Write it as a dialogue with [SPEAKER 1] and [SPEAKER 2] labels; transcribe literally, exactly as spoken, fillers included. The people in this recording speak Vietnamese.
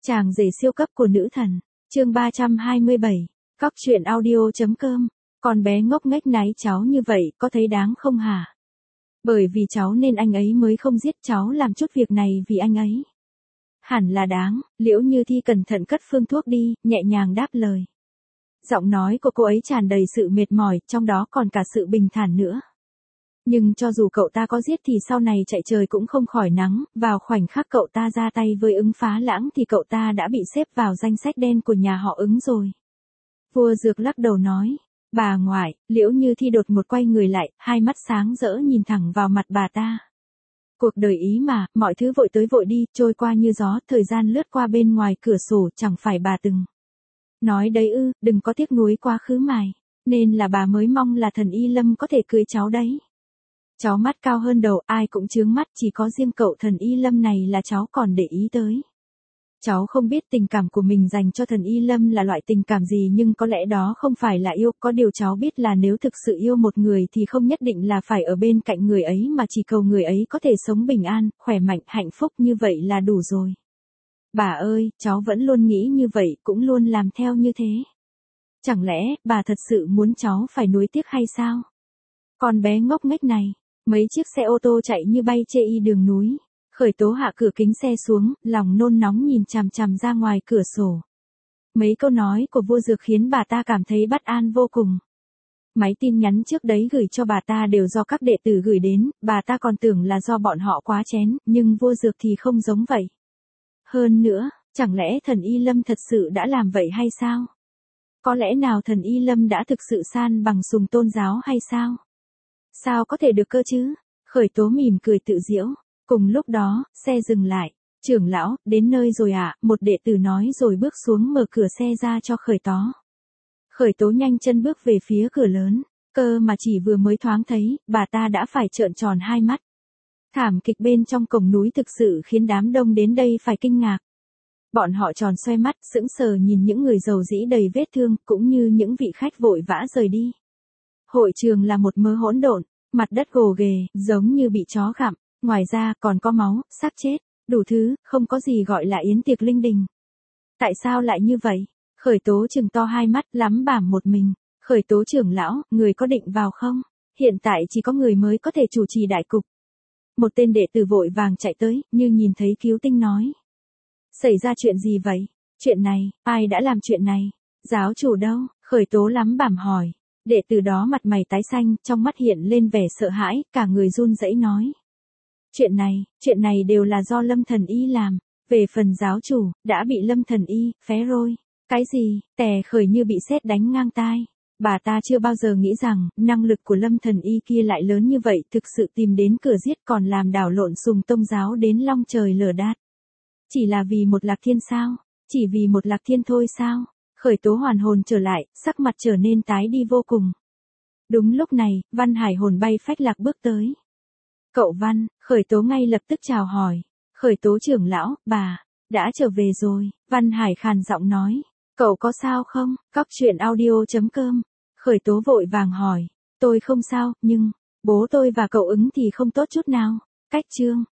[SPEAKER 1] Chàng rể siêu cấp của nữ thần, chương ba trăm hai mươi bảy, Cóc truyện audio.com, con bé ngốc nghếch náy cháu như vậy có thấy đáng không hả? Bởi vì cháu nên anh ấy mới không giết cháu làm chút việc này vì anh ấy. Hẳn là đáng, Liễu Như Thi cẩn thận cất phương thuốc đi, nhẹ nhàng đáp lời. Giọng nói của cô ấy tràn đầy sự mệt mỏi, trong đó còn cả sự bình thản nữa. Nhưng cho dù cậu ta có giết thì sau này chạy trời cũng không khỏi nắng, vào khoảnh khắc cậu ta ra tay với Ứng Phá Lãng thì cậu ta đã bị xếp vào danh sách đen của nhà họ Ứng rồi. Vua Dược lắc đầu nói, bà ngoại, Liễu Như Thi đột một quay người lại, hai mắt sáng rỡ nhìn thẳng vào mặt bà ta. Cuộc đời ý mà, mọi thứ vội tới vội đi, trôi qua như gió, thời gian lướt qua bên ngoài cửa sổ, chẳng phải bà từng nói đấy ư, đừng có tiếc nuối quá khứ mài, nên là bà mới mong là thần Y Lâm có thể cưới cháu đấy. Cháu mắt cao hơn đầu, ai cũng chướng mắt, chỉ có riêng cậu thần Y Lâm này là cháu còn để ý tới. Cháu không biết tình cảm của mình dành cho thần Y Lâm là loại tình cảm gì, nhưng có lẽ đó không phải là yêu, có điều cháu biết là nếu thực sự yêu một người thì không nhất định là phải ở bên cạnh người ấy mà chỉ cầu người ấy có thể sống bình an, khỏe mạnh, hạnh phúc như vậy là đủ rồi. Bà ơi, cháu vẫn luôn nghĩ như vậy, cũng luôn làm theo như thế. Chẳng lẽ, bà thật sự muốn cháu phải nuối tiếc hay sao? Con bé ngốc nghếch này, mấy chiếc xe ô tô chạy như bay chê y đường núi. Khởi Tố hạ cửa kính xe xuống, lòng nôn nóng nhìn chằm chằm ra ngoài cửa sổ. Mấy câu nói của Vua Dược khiến bà ta cảm thấy bất an vô cùng. Máy tin nhắn trước đấy gửi cho bà ta đều do các đệ tử gửi đến, bà ta còn tưởng là do bọn họ quá chén, nhưng Vua Dược thì không giống vậy. Hơn nữa, chẳng lẽ thần Y Lâm thật sự đã làm vậy hay sao? Có lẽ nào thần Y Lâm đã thực sự san bằng sùng tôn giáo hay sao? Sao có thể được cơ chứ? Khởi Tố mỉm cười tự giễu. Cùng lúc đó, xe dừng lại. Trưởng lão, đến nơi rồi ạ, à? Một đệ tử nói rồi bước xuống mở cửa xe ra cho Khởi Tố. Khởi Tố nhanh chân bước về phía cửa lớn, cơ mà chỉ vừa mới thoáng thấy, bà ta đã phải trợn tròn hai mắt. Thảm kịch bên trong cổng núi thực sự khiến đám đông đến đây phải kinh ngạc. Bọn họ tròn xoay mắt, sững sờ nhìn những người giàu dĩ đầy vết thương, cũng như những vị khách vội vã rời đi. Hội trường là một mớ hỗn độn, mặt đất gồ ghề, giống như bị chó gặm. Ngoài ra còn có máu, xác chết, đủ thứ, không có gì gọi là yến tiệc linh đình. Tại sao lại như vậy? Khởi Tố trừng to hai mắt, lắm bảm một mình. Khởi Tố trưởng lão, người có định vào không? Hiện tại chỉ có người mới có thể chủ trì đại cục. Một tên đệ tử vội vàng chạy tới, như nhìn thấy cứu tinh nói. Xảy ra chuyện gì vậy? Chuyện này, ai đã làm chuyện này? Giáo chủ đâu? Khởi Tố lắm bảm hỏi. Đệ tử đó mặt mày tái xanh, trong mắt hiện lên vẻ sợ hãi, cả người run rẩy nói. Chuyện này, chuyện này đều là do Lâm Thần Y làm. Về phần giáo chủ, đã bị Lâm Thần Y, phé rôi. Cái gì? Tè Khởi như bị sét đánh ngang tai. Bà ta chưa bao giờ nghĩ rằng, năng lực của Lâm Thần Y kia lại lớn như vậy, thực sự tìm đến cửa giết còn làm đảo lộn sùng tông giáo đến long trời lở đát. Chỉ là vì một Lạc Thiên sao? Chỉ vì một Lạc Thiên thôi sao? Khởi Tố hoàn hồn trở lại, sắc mặt trở nên tái đi vô cùng. Đúng lúc này, Văn Hải hồn bay phách lạc bước tới. Cậu Văn, Khởi Tố ngay lập tức chào hỏi. Khởi Tố trưởng lão, bà, đã trở về rồi. Văn Hải khàn giọng nói. Cậu có sao không? Cóc truyện audio.com. Khởi Tố vội vàng hỏi. Tôi không sao, nhưng, bố tôi và cậu Ứng thì không tốt chút nào. Cách chương.